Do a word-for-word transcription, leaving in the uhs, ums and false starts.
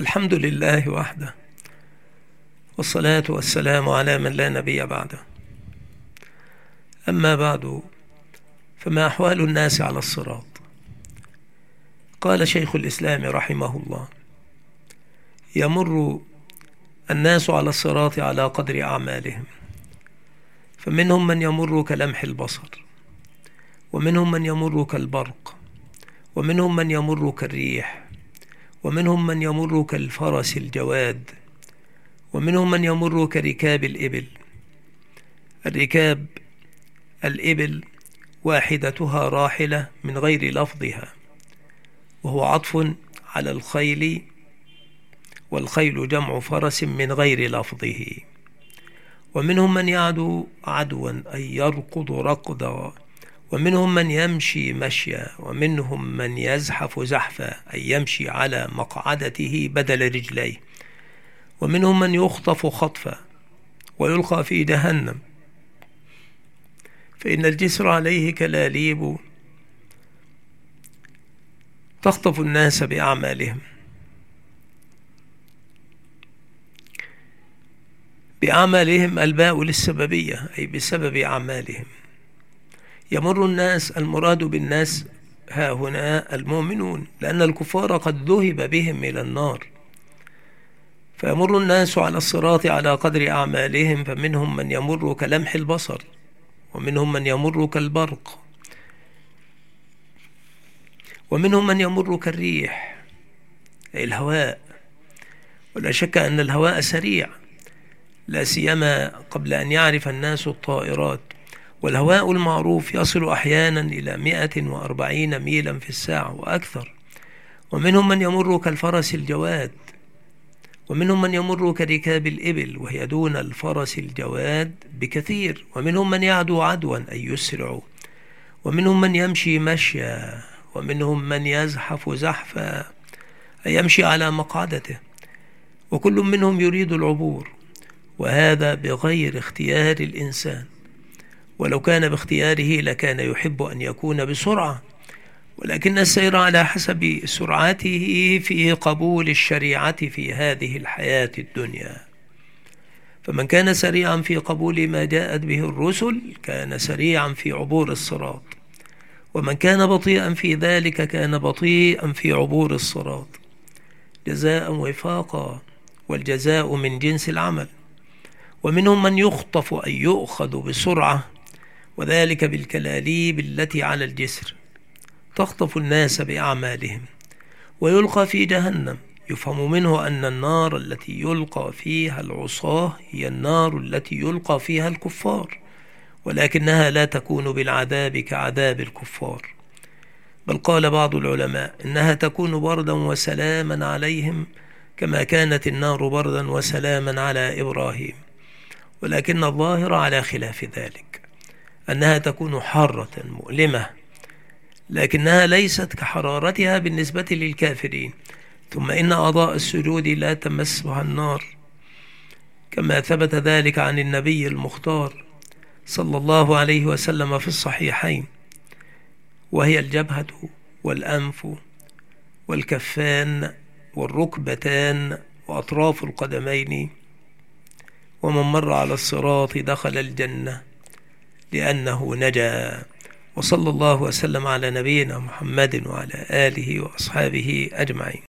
الحمد لله وحده، والصلاة والسلام على من لا نبي بعده. أما بعد، فما أحوال الناس على الصراط؟ قال شيخ الإسلام رحمه الله: يمر الناس على الصراط على قدر أعمالهم، فمنهم من يمر كلمح البصر، ومنهم من يمر كالبرق، ومنهم من يمر كالريح، ومنهم من يمر كالفرس الجواد، ومنهم من يمر كركاب الإبل. الركاب الإبل واحدتها راحلة من غير لفظها، وهو عطف على الخيل، والخيل جمع فرس من غير لفظه. ومنهم من يعدو عدوا أي يركض ركضا، ومنهم من يمشي مشيا، ومنهم من يزحف زحفا أي يمشي على مقعدته بدل رجليه، ومنهم من يخطف خطفا ويلقى في جهنم، فإن الجسر عليه كلاليب تخطف الناس بأعمالهم. بأعمالهم الباء للسببية، أي بسبب أعمالهم. يمر الناس، المراد بالناس ها هنا المؤمنون، لأن الكفار قد ذهب بهم إلى النار. فيمر الناس على الصراط على قدر أعمالهم، فمنهم من يمر كلمح البصر، ومنهم من يمر كالبرق، ومنهم من يمر كالريح أي الهواء. ولا شك أن الهواء سريع، لا سيما قبل أن يعرف الناس الطائرات، والهواء المعروف يصل أحيانا إلى مئة وأربعين ميلا في الساعة وأكثر. ومنهم من يمر كالفرس الجواد، ومنهم من يمر كركاب الإبل وهي دون الفرس الجواد بكثير. ومنهم من يعدو عدوا أي يسرع، ومنهم من يمشي مشيا، ومنهم من يزحف زحفا أي يمشي على مقعدته، وكل منهم يريد العبور، وهذا بغير اختيار الإنسان. ولو كان باختياره لكان يحب أن يكون بسرعة، ولكن السير على حسب سرعته في قبول الشريعة في هذه الحياة الدنيا. فمن كان سريعا في قبول ما جاءت به الرسل كان سريعا في عبور الصراط، ومن كان بطيئا في ذلك كان بطيئا في عبور الصراط. جزاء وفاقا، والجزاء من جنس العمل. ومنهم من يخطف أي يؤخذ بسرعة، وذلك بالكلاليب التي على الجسر تخطف الناس بأعمالهم، ويلقى في جهنم. يفهم منه أن النار التي يلقى فيها العصاة هي النار التي يلقى فيها الكفار، ولكنها لا تكون بالعذاب كعذاب الكفار، بل قال بعض العلماء إنها تكون بردا وسلاما عليهم، كما كانت النار بردا وسلاما على إبراهيم. ولكن الظاهر على خلاف ذلك، أنها تكون حارة مؤلمة، لكنها ليست كحرارتها بالنسبة للكافرين. ثم إن أعضاء السجود لا تمسها النار، كما ثبت ذلك عن النبي المختار صلى الله عليه وسلم في الصحيحين، وهي الجبهة والأنف والكفان والركبتان وأطراف القدمين. ومن مر على الصراط دخل الجنة لأنه نجا. وصلى الله وسلم على نبينا محمد وعلى آله وأصحابه أجمعين.